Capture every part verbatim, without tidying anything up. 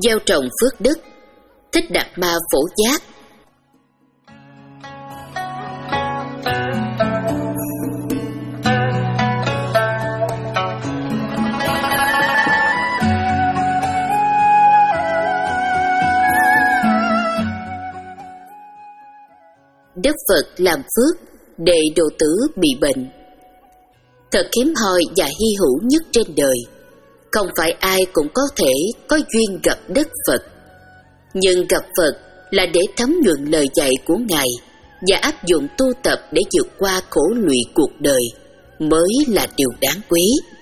gieo trồng phước đức. Thích Đạt Ma Phổ Giác. Đức Phật làm phước để độ tử bị bệnh. Thật hiếm hoi và hy hữu nhất trên đời. Không phải ai cũng có thể có duyên gặp Đức Phật. Nhưng gặp Phật là để thấm nhuần lời dạy của Ngài và áp dụng tu tập để vượt qua khổ lụy cuộc đời mới là điều đáng quý.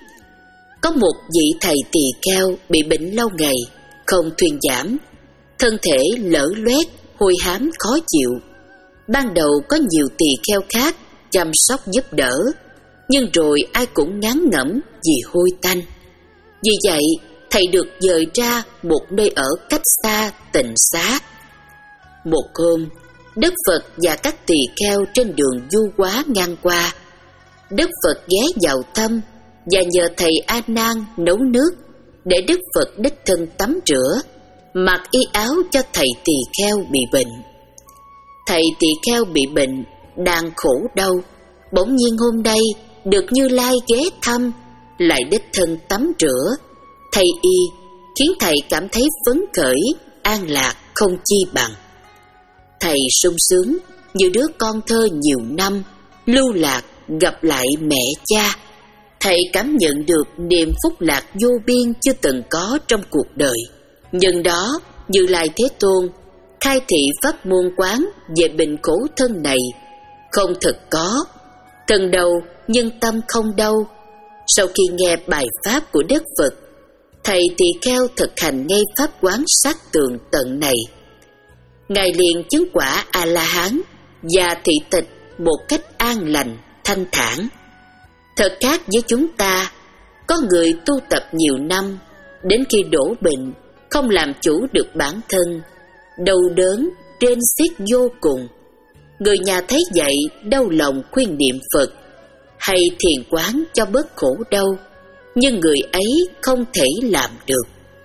Có một vị thầy tỳ kheo bị bệnh lâu ngày, không thuyên giảm, thân thể lở loét, hôi hám khó chịu. Ban đầu có nhiều tỳ kheo khác chăm sóc giúp đỡ, nhưng rồi ai cũng ngán ngẩm vì hôi tanh. Vì vậy, thầy được dời ra một nơi ở cách xa tịnh xá. Một hôm, Đức Phật và các tỳ kheo trên đường du hóa ngang qua. Đức Phật ghé vào thăm và nhờ thầy A Nan nấu nước để Đức Phật đích thân tắm rửa, mặc y áo cho thầy tỳ kheo bị bệnh. Thầy tỳ kheo bị bệnh, đang khổ đau, bỗng nhiên hôm nay được Như Lai ghé thăm, lại đích thân tắm rửa, thầy y, khiến thầy cảm thấy phấn khởi, an lạc không chi bằng. Thầy sung sướng như đứa con thơ nhiều năm, lưu lạc gặp lại mẹ cha. Thầy cảm nhận được niềm phúc lạc vô biên chưa từng có trong cuộc đời. Nhưng đó, Như Lai Thế Tôn khai thị pháp môn quán về bệnh khổ thân này không thực có. Cần đầu nhưng tâm không đau. Sau khi nghe bài pháp của Đức Phật, thầy tỳ kheo thực hành ngay pháp quán sát tường tận này. Ngài liền chứng quả A-la-hán và thị tịch một cách an lành, thanh thản. Thật khác với chúng ta, có người tu tập nhiều năm, đến khi đổ bệnh, không làm chủ được bản thân, đau đớn, rên xiết vô cùng. Người nhà thấy vậy đau lòng khuyên niệm Phật hay thiền quán cho bớt khổ đau, nhưng người ấy không thể làm được.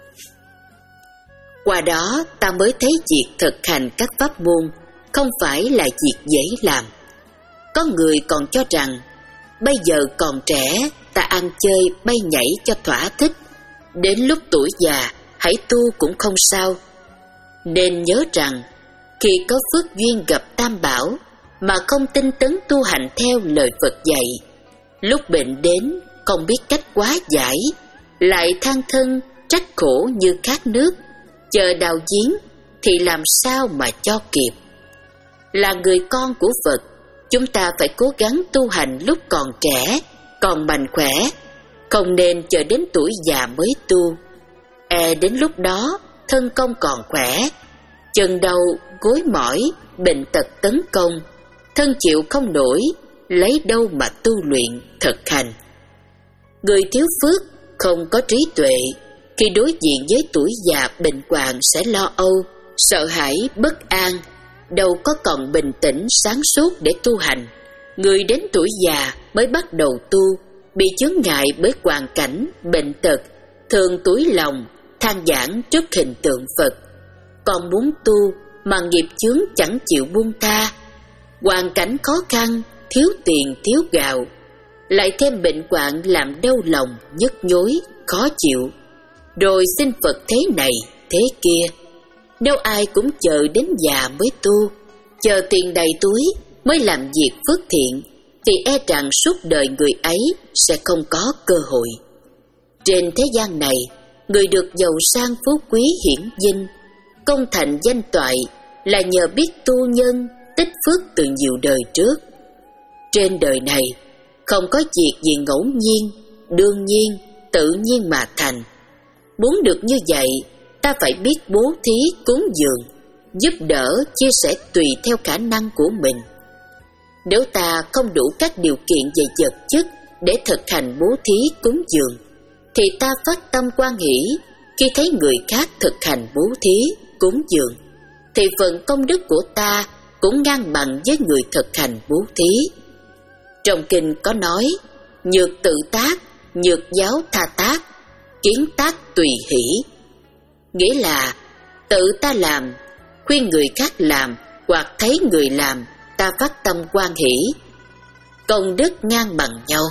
Qua đó ta mới thấy việc thực hành các pháp môn không phải là việc dễ làm. Có người còn cho rằng bây giờ còn trẻ, ta ăn chơi bay nhảy cho thỏa thích, đến lúc tuổi già hãy tu cũng không sao. Nên nhớ rằng khi có phước duyên gặp Tam Bảo mà không tinh tấn tu hành theo lời Phật dạy, lúc bệnh đến không biết cách hóa giải, lại than thân trách khổ như khát nước, chờ đào giếng thì làm sao mà cho kịp. Là người con của Phật, chúng ta phải cố gắng tu hành lúc còn trẻ, còn mạnh khỏe, không nên chờ đến tuổi già mới tu. E đến lúc đó thân công còn khỏe, chân đau, gối mỏi, bệnh tật tấn công, thân chịu không nổi, lấy đâu mà tu luyện, thực hành. Người thiếu phước, không có trí tuệ, khi đối diện với tuổi già bệnh hoạn sẽ lo âu, sợ hãi, bất an, đâu có còn bình tĩnh sáng suốt để tu hành. Người đến tuổi già mới bắt đầu tu, bị chướng ngại bởi hoàn cảnh, bệnh tật, thường tủi lòng, than vãn trước hình tượng Phật. Còn muốn tu mà nghiệp chướng chẳng chịu buông tha, hoàn cảnh khó khăn, thiếu tiền, thiếu gạo, lại thêm bệnh hoạn làm đau lòng, nhức nhối, khó chịu, rồi xin Phật thế này, thế kia. Đâu ai cũng chờ đến già mới tu, chờ tiền đầy túi mới làm việc phước thiện, thì e rằng suốt đời người ấy sẽ không có cơ hội. Trên thế gian này, người được giàu sang phú quý hiển vinh, công thành danh toại là nhờ biết tu nhân, tích phước từ nhiều đời trước. Trên đời này, không có việc gì ngẫu nhiên, đương nhiên, tự nhiên mà thành. Muốn được như vậy, ta phải biết bố thí, cúng dường, giúp đỡ, chia sẻ tùy theo khả năng của mình. Nếu ta không đủ các điều kiện về vật chất để thực hành bố thí, cúng dường, thì ta phát tâm hoan hỷ khi thấy người khác thực hành bố thí, cúng dường, thì phần công đức của ta cũng ngang bằng với người thực hành bố thí. Trong kinh có nói, nhược tự tác, nhược giáo tha tác, kiến tác tùy hỷ. nghĩa là tự ta làm, khuyên người khác làm hoặc thấy người làm, ta phát tâm hoan hỷ. Công đức ngang bằng nhau.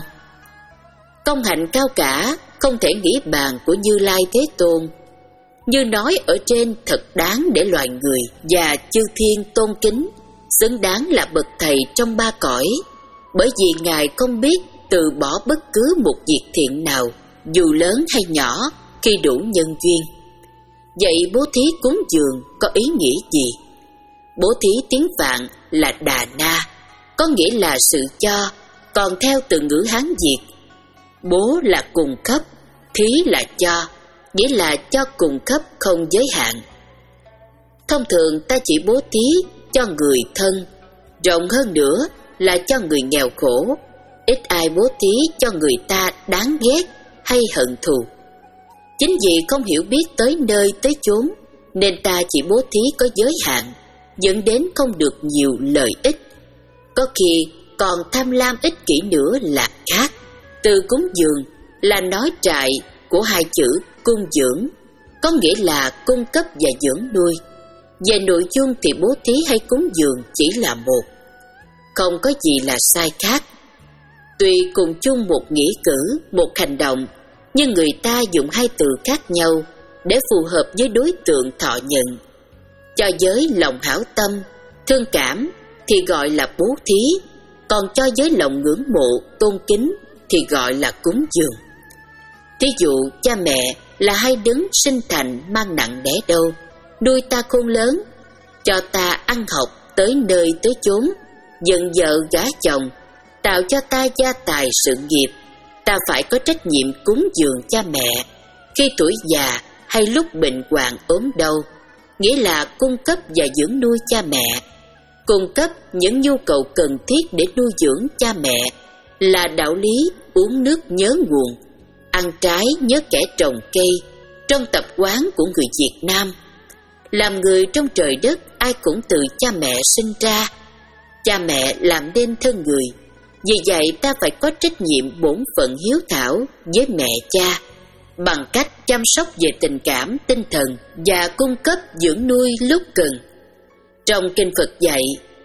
Công hạnh cao cả không thể nghĩ bàn của Như Lai Thế Tôn. Như nói ở trên, thật đáng để loài người và chư thiên tôn kính, xứng đáng là bậc thầy trong ba cõi, bởi vì Ngài không biết từ bỏ bất cứ một việc thiện nào, dù lớn hay nhỏ, khi đủ nhân duyên. Vậy bố thí cúng dường có ý nghĩa gì? Bố thí tiếng Phạn là Đà Na, có nghĩa là sự cho, còn theo từ ngữ Hán Việt, bố là cung cấp, thí là cho, nghĩa là cho cung cấp không giới hạn. Thông thường ta chỉ bố thí cho người thân, rộng hơn nữa là cho người nghèo khổ, ít ai bố thí cho người ta đáng ghét hay hận thù. Chính vì không hiểu biết tới nơi tới chốn, nên ta chỉ bố thí có giới hạn, dẫn đến không được nhiều lợi ích. Có khi còn tham lam ích kỷ nữa là khác. Từ cúng dường là nói trại của hai chữ cung dưỡng, có nghĩa là cung cấp và dưỡng nuôi. Về nội dung thì bố thí hay cúng dường chỉ là một, không có gì là sai khác. Tuy cùng chung một nghĩa cử, một hành động, nhưng người ta dùng hai từ khác nhau để phù hợp với đối tượng thọ nhận. Cho giới lòng hảo tâm, thương cảm thì gọi là bố thí, còn cho giới lòng ngưỡng mộ, tôn kính thì gọi là cúng dường. Thí dụ cha mẹ là hai đấng sinh thành mang nặng đẻ đau, nuôi ta khôn lớn, cho ta ăn học tới nơi tới chốn, dựng vợ gả chồng, tạo cho ta gia tài sự nghiệp. Ta phải có trách nhiệm cúng dường cha mẹ khi tuổi già hay lúc bệnh hoạn ốm đau, nghĩa là cung cấp và dưỡng nuôi cha mẹ. Cung cấp những nhu cầu cần thiết để nuôi dưỡng cha mẹ là đạo lý uống nước nhớ nguồn, ăn trái nhớ kẻ trồng cây, trong tập quán của người Việt Nam. Làm người trong trời đất, ai cũng từ cha mẹ sinh ra. Cha mẹ làm nên thân người, vì vậy ta phải có trách nhiệm bổn phận hiếu thảo với mẹ cha, bằng cách chăm sóc về tình cảm, tinh thần và cung cấp dưỡng nuôi lúc cần. Trong kinh Phật dạy,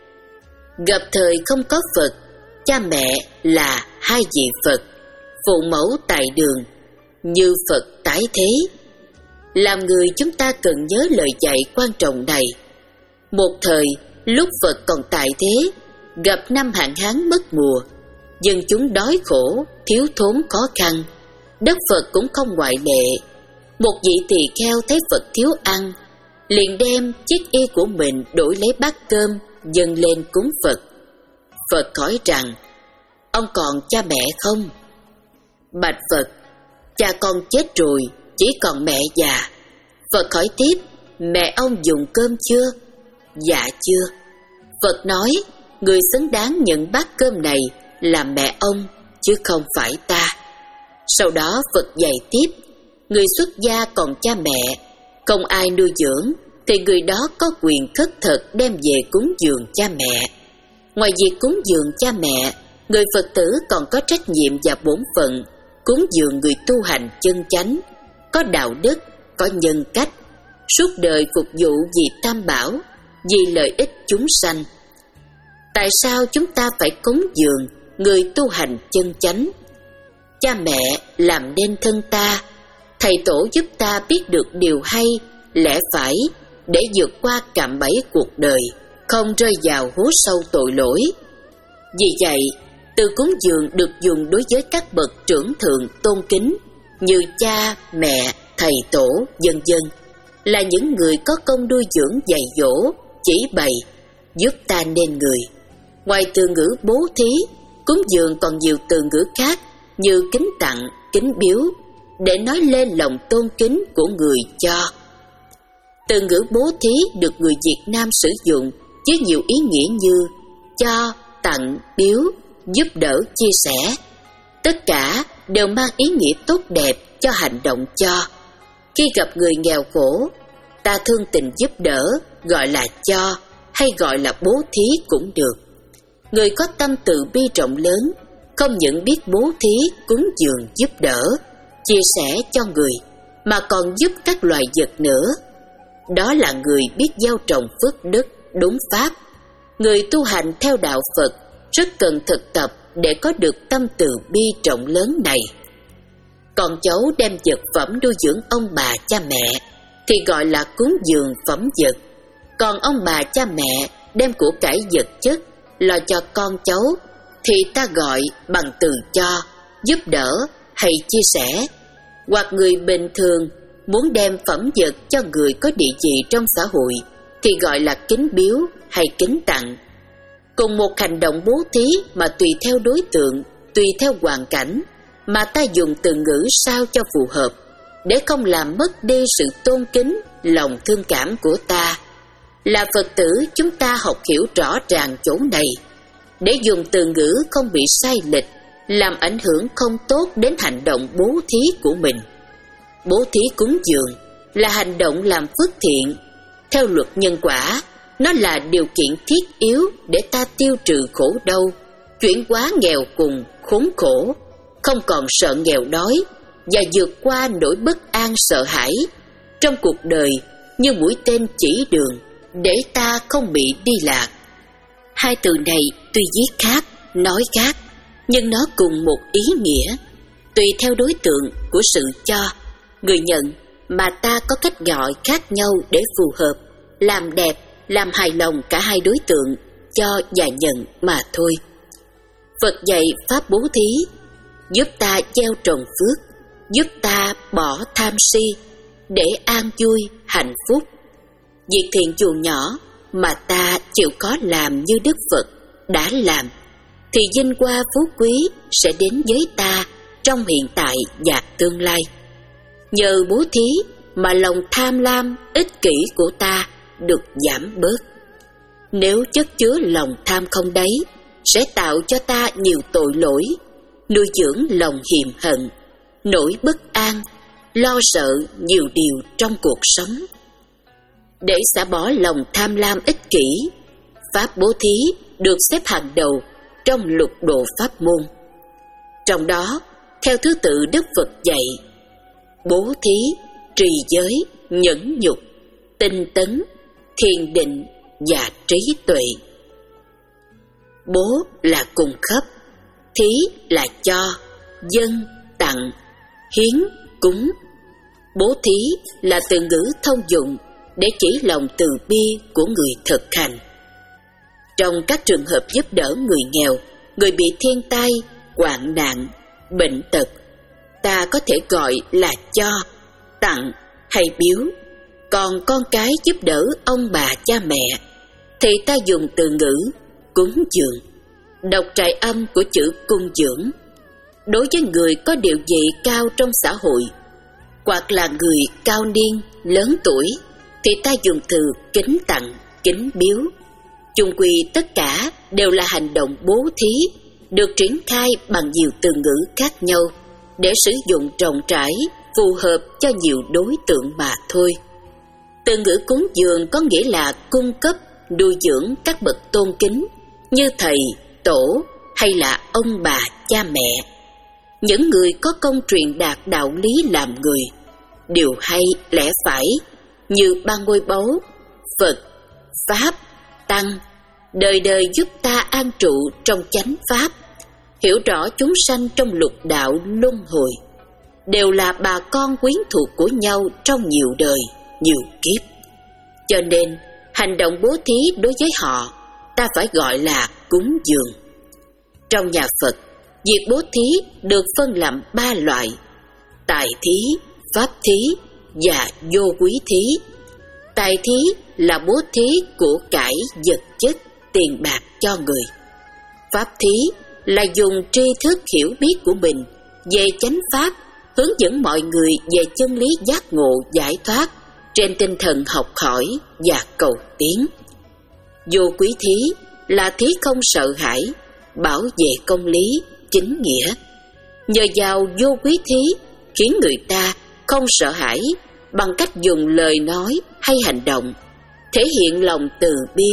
gặp thời không có Phật, cha mẹ là hai vị Phật, phụ mẫu tại đường, như Phật tái thế. Làm người chúng ta cần nhớ lời dạy quan trọng này. Một thời, lúc Phật còn tại thế, gặp năm hạn hán mất mùa, dân chúng đói khổ, thiếu thốn khó khăn, đất Phật cũng không ngoại lệ. Một vị tỳ kheo thấy Phật thiếu ăn, liền đem chiếc y của mình đổi lấy bát cơm dâng lên cúng Phật. Phật hỏi rằng, ông còn cha mẹ không? Bạch Phật, cha con chết rồi, chỉ còn mẹ già. Phật hỏi tiếp, mẹ ông dùng cơm chưa? Dạ chưa. Phật nói, người xứng đáng nhận bát cơm này là mẹ ông, chứ không phải ta. Sau đó Phật dạy tiếp, người xuất gia còn cha mẹ, không ai nuôi dưỡng, thì người đó có quyền khất thực đem về cúng dường cha mẹ. Ngoài việc cúng dường cha mẹ, người Phật tử còn có trách nhiệm và bổn phận cúng dường người tu hành chân chánh, có đạo đức, có nhân cách, suốt đời phục vụ vì Tam Bảo, vì lợi ích chúng sanh. Tại sao chúng ta phải cúng dường người tu hành chân chánh? Cha mẹ làm nên thân ta, thầy tổ giúp ta biết được điều hay, lẽ phải để vượt qua cạm bẫy cuộc đời, không rơi vào hố sâu tội lỗi. Vì vậy, từ cúng dường được dùng đối với các bậc trưởng thượng tôn kính như cha, mẹ, thầy tổ, vân vân, là những người có công nuôi dưỡng dạy dỗ, chỉ bày, giúp ta nên người. Ngoài từ ngữ bố thí, cúng dường còn nhiều từ ngữ khác như kính tặng, kính biếu, để nói lên lòng tôn kính của người cho. Từ ngữ bố thí được người Việt Nam sử dụng với nhiều ý nghĩa như cho, tặng, biếu, giúp đỡ, chia sẻ. Tất cả đều mang ý nghĩa tốt đẹp cho hành động cho. Khi gặp người nghèo khổ, ta thương tình giúp đỡ, gọi là cho, hay gọi là bố thí cũng được. Người có tâm từ bi rộng lớn, không những biết bố thí, cúng dường, giúp đỡ, chia sẻ cho người, mà còn giúp các loài vật nữa. Đó là người biết gieo trồng phước đức đúng pháp. Người tu hành theo đạo Phật rất cần thực tập để có được tâm từ bi rộng lớn này. Con cháu đem vật phẩm nuôi dưỡng ông bà cha mẹ thì gọi là cúng dường phẩm vật. Còn ông bà cha mẹ đem của cải vật chất lo cho con cháu thì ta gọi bằng từ cho, giúp đỡ hay chia sẻ. Hoặc người bình thường muốn đem phẩm vật cho người có địa vị trong xã hội thì gọi là kính biếu hay kính tặng. Cùng một hành động bố thí mà tùy theo đối tượng, tùy theo hoàn cảnh mà ta dùng từ ngữ sao cho phù hợp, để không làm mất đi sự tôn kính, lòng thương cảm của ta. Là Phật tử, chúng ta học hiểu rõ ràng chỗ này, để dùng từ ngữ không bị sai lệch, làm ảnh hưởng không tốt đến hành động bố thí của mình. Bố thí cúng dường là hành động làm phước thiện. Theo luật nhân quả, nó là điều kiện thiết yếu để ta tiêu trừ khổ đau, chuyển hóa nghèo cùng, khốn khổ, không còn sợ nghèo đói và vượt qua nỗi bất an sợ hãi trong cuộc đời như mũi tên chỉ đường để ta không bị đi lạc. Hai từ này tuy viết khác, nói khác, nhưng nó cùng một ý nghĩa, tùy theo đối tượng của sự cho, người nhận mà ta có cách gọi khác nhau để phù hợp, làm đẹp, làm hài lòng cả hai đối tượng, cho và nhận mà thôi. Phật dạy pháp bố thí, giúp ta gieo trồng phước, giúp ta bỏ tham si, để an vui, hạnh phúc. Việc thiện dù nhỏ mà ta chịu khó làm như Đức Phật đã làm, thì vinh hoa phú quý sẽ đến với ta trong hiện tại và tương lai. Nhờ bố thí mà lòng tham lam, ích kỷ của ta được giảm bớt. Nếu chất chứa lòng tham không đáy, sẽ tạo cho ta nhiều tội lỗi, nuôi dưỡng lòng hiềm hận, nỗi bất an, lo sợ nhiều điều trong cuộc sống. Để xả bỏ lòng tham lam ích kỷ, pháp bố thí được xếp hàng đầu trong lục độ pháp môn. Trong đó, theo thứ tự Đức Phật dạy: bố thí, trì giới, nhẫn nhục, tinh tấn, thiền định và trí tuệ. Bố là cung cấp, thí là cho, dâng, tặng, hiến, cúng. Bố thí là từ ngữ thông dụng để chỉ lòng từ bi của người thực hành. Trong các trường hợp giúp đỡ người nghèo, người bị thiên tai, hoạn nạn, bệnh tật, ta có thể gọi là cho, tặng hay biếu. Còn con cái giúp đỡ ông bà cha mẹ thì ta dùng từ ngữ cúng dường, đọc trại âm của chữ cung dưỡng. Đối với người có địa vị cao trong xã hội, hoặc là người cao niên, lớn tuổi, thì ta dùng từ kính tặng, kính biếu. Chung quy tất cả đều là hành động bố thí, được triển khai bằng nhiều từ ngữ khác nhau để sử dụng rộng rãi, phù hợp cho nhiều đối tượng mà thôi. Từ ngữ cúng dường có nghĩa là cung cấp, nuôi dưỡng các bậc tôn kính như thầy, tổ hay là ông bà, cha mẹ. Những người có công truyền đạt đạo lý làm người, điều hay lẽ phải như ba ngôi báu, Phật, Pháp, Tăng, đời đời giúp ta an trụ trong chánh Pháp, hiểu rõ chúng sanh trong lục đạo luân hồi, đều là bà con quyến thuộc của nhau trong nhiều đời, nhiều kiếp. Cho nên, hành động bố thí đối với họ, ta phải gọi là cúng dường. Trong nhà Phật, việc bố thí được phân làm ba loại: tài thí, pháp thí và vô quý thí. Tài thí là bố thí của cải vật chất, tiền bạc cho người. Pháp thí là dùng tri thức hiểu biết của mình về chánh pháp, hướng dẫn mọi người về chân lý giác ngộ giải thoát trên tinh thần học hỏi và cầu tiến. Vô quý thí là thí không sợ hãi, bảo vệ công lý, chính nghĩa. Nhờ vào vô quý thí khiến người ta không sợ hãi bằng cách dùng lời nói hay hành động, thể hiện lòng từ bi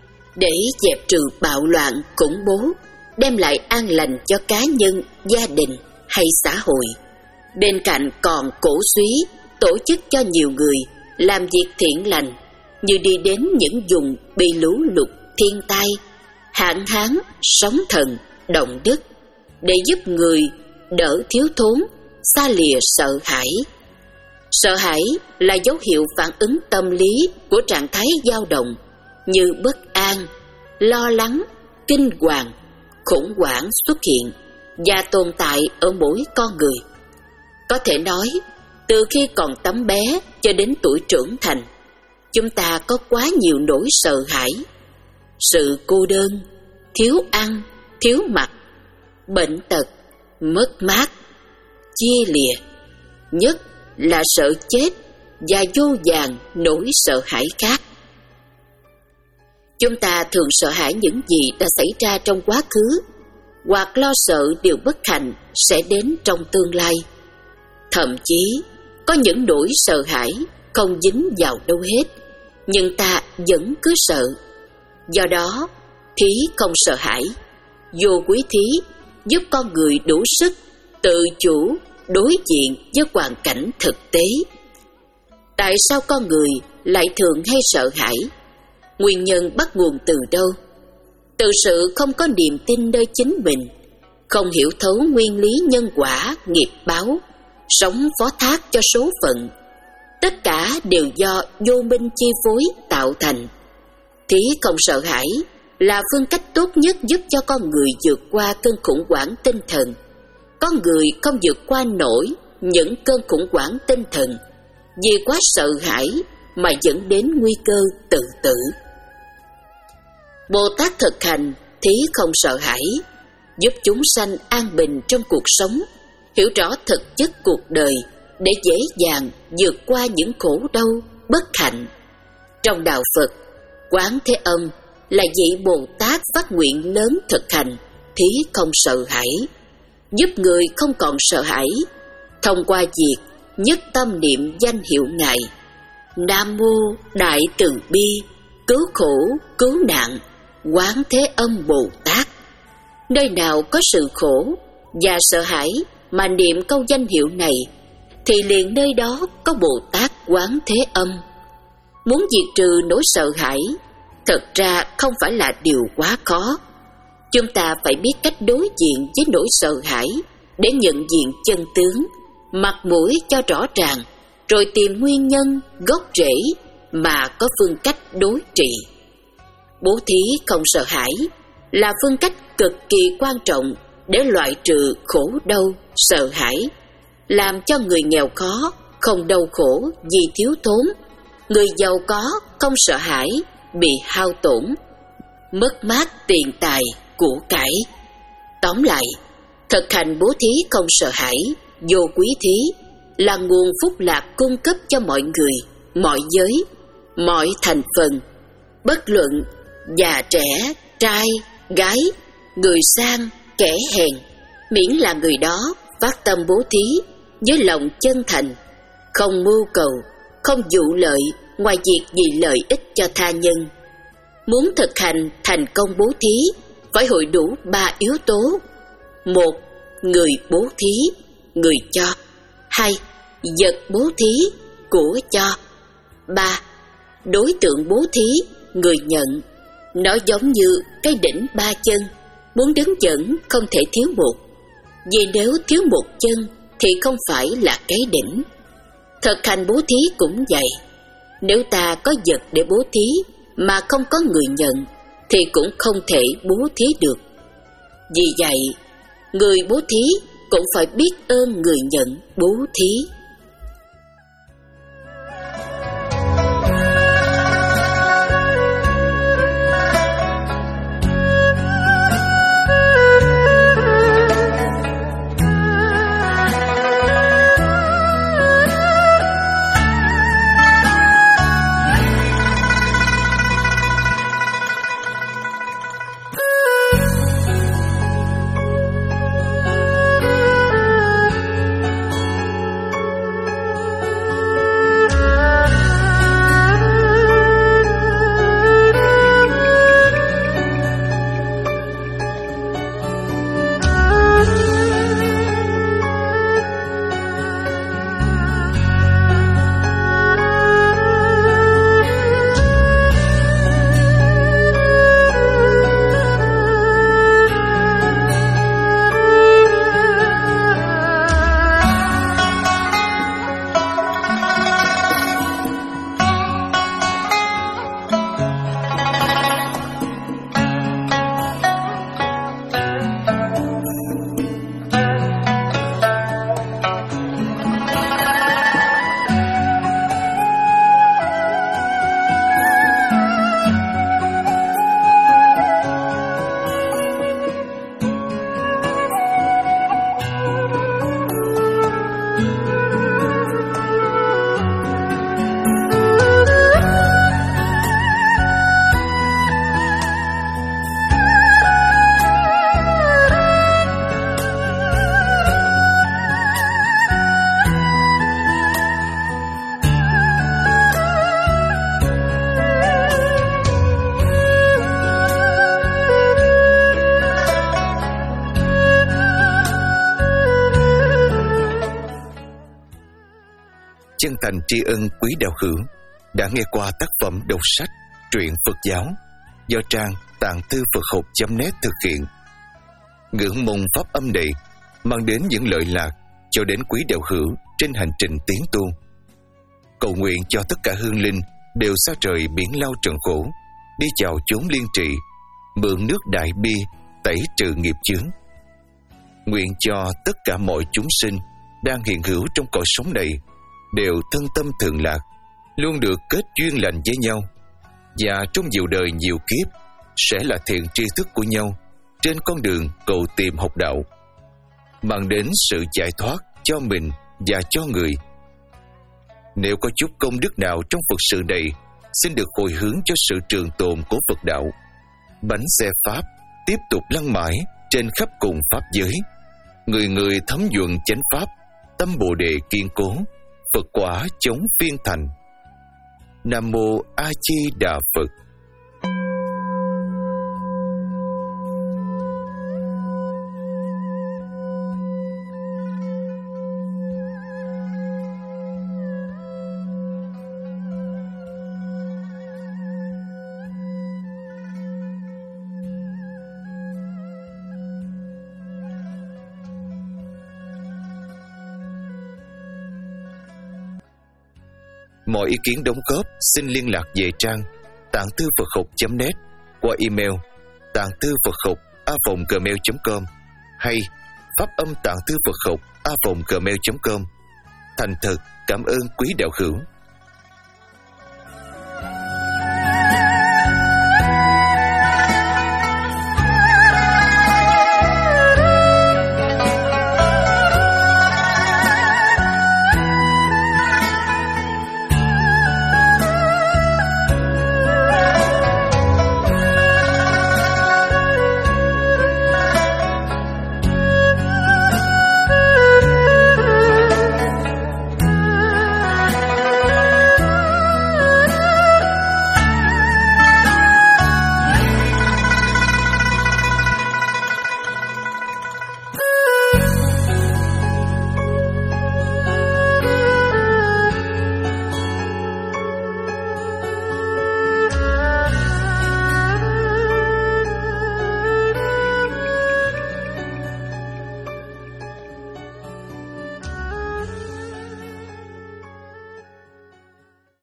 để dẹp trừ bạo loạn, khủng bố, đem lại an lành cho cá nhân, gia đình hay xã hội. Bên cạnh còn cổ suý, tổ chức cho nhiều người làm việc thiện lành, như đi đến những vùng bị lũ lụt, thiên tai, hạn hán, sóng thần, động đất, để giúp người đỡ thiếu thốn, xa lìa sợ hãi. Sợ hãi là dấu hiệu phản ứng tâm lý của trạng thái dao động như bất an, lo lắng, kinh hoàng, khủng hoảng xuất hiện và tồn tại ở mỗi con người. Có thể nói, từ khi còn tấm bé cho đến tuổi trưởng thành, chúng ta có quá nhiều nỗi sợ hãi. Sự cô đơn, thiếu ăn, thiếu mặc, bệnh tật, mất mát, chia lìa, nhất là sợ chết và vô vàn nỗi sợ hãi khác. Chúng ta thường sợ hãi những gì đã xảy ra trong quá khứ, hoặc lo sợ điều bất hạnh sẽ đến trong tương lai. Thậm chí, có những nỗi sợ hãi không dính vào đâu hết, nhưng ta vẫn cứ sợ. Do đó, thí không sợ hãi, vô quý thí giúp con người đủ sức tự chủ đối diện với hoàn cảnh thực tế. Tại sao con người lại thường hay sợ hãi? Nguyên nhân bắt nguồn từ đâu? Từ sự không có niềm tin nơi chính mình, không hiểu thấu nguyên lý nhân quả, nghiệp báo, sống phó thác cho số phận. Tất cả đều do vô minh chi phối tạo thành. Thí không sợ hãi là phương cách tốt nhất giúp cho con người vượt qua cơn khủng hoảng tinh thần. Có người không vượt qua nổi những cơn khủng hoảng tinh thần vì quá sợ hãi mà dẫn đến nguy cơ tự tử. Bồ Tát thực hành thí không sợ hãi, giúp chúng sanh an bình trong cuộc sống, hiểu rõ thực chất cuộc đời để dễ dàng vượt qua những khổ đau, bất hạnh. Trong đạo Phật, Quán Thế Âm là vị Bồ Tát phát nguyện lớn thực hành thí không sợ hãi, giúp người không còn sợ hãi thông qua việc nhất tâm niệm danh hiệu Ngài Nam Mô Đại Từ Bi Cứu Khổ Cứu Nạn Quán Thế Âm Bồ Tát. Nơi nào có sự khổ và sợ hãi mà niệm câu danh hiệu này, thì liền nơi đó có Bồ Tát Quán Thế Âm. Muốn diệt trừ nỗi sợ hãi, thật ra không phải là điều quá khó. Chúng ta phải biết cách đối diện với nỗi sợ hãi để nhận diện chân tướng, mặt mũi cho rõ ràng, rồi tìm nguyên nhân, gốc rễ mà có phương cách đối trị. Bố thí không sợ hãi là phương cách cực kỳ quan trọng để loại trừ khổ đau, sợ hãi, làm cho người nghèo khó không đau khổ vì thiếu thốn, người giàu có không sợ hãi bị hao tổn, mất mát tiền tài, của cải. Tóm lại, thực hành bố thí không sợ hãi, vô quý thí là nguồn phúc lạc cung cấp cho mọi người, mọi giới, mọi thành phần, bất luận già trẻ, trai, gái, người sang, kẻ hèn, miễn là người đó phát tâm bố thí với lòng chân thành, không mưu cầu, không dụ lợi ngoài việc vì lợi ích cho tha nhân. Muốn thực hành thành công bố thí phải hội đủ ba yếu tố: một, người bố thí, người cho; hai, vật bố thí, của cho; ba, đối tượng bố thí, người nhận. Nó giống như cái đỉnh ba chân, muốn đứng vững không thể thiếu một, vì nếu thiếu một chân thì không phải là cái đỉnh. Thực hành bố thí cũng vậy, nếu ta có vật để bố thí mà không có người nhận thì cũng không thể bố thí được. Vì vậy, người bố thí cũng phải biết ơn người nhận bố thí. chân thành tri ân quý đạo hữu đã nghe qua tác phẩm đọc sách truyện Phật giáo do trang tạng thư Phật học chấm net thực hiện. Ngưỡng mong pháp âm này mang đến những lợi lạc cho đến quý đạo hữu trên hành trình tiến tu. Cầu nguyện cho tất cả hương linh đều xa trời biển lao trần khổ, đi chào chốn liên trị, mượn nước đại bi tẩy trừ nghiệp chướng. Nguyện cho tất cả mọi chúng sinh đang hiện hữu trong cõi sống này đều thân tâm thượng lạc, luôn được kết duyên lành với nhau, và trong nhiều đời nhiều kiếp sẽ là thiện tri thức của nhau trên con đường cầu tìm học đạo, mang đến sự giải thoát cho mình và cho người. Nếu có chút công đức nào trong Phật sự này, xin được hồi hướng cho sự trường tồn của Phật đạo. Bánh xe Pháp tiếp tục lăn mãi trên khắp cùng Pháp giới. Người người thấm nhuận chánh Pháp, tâm Bồ Đề kiên cố, Phật quả chống phiên thành. Nam Mô A Di Đà Phật. Mọi ý kiến đóng góp xin liên lạc về trang tạng thư Phật học chấm net qua email tạng thư Phật học a vòng gmail chấm com hay pháp âm tạng thư Phật học a vòng gmail chấm com. Thành thật cảm ơn quý đạo hữu.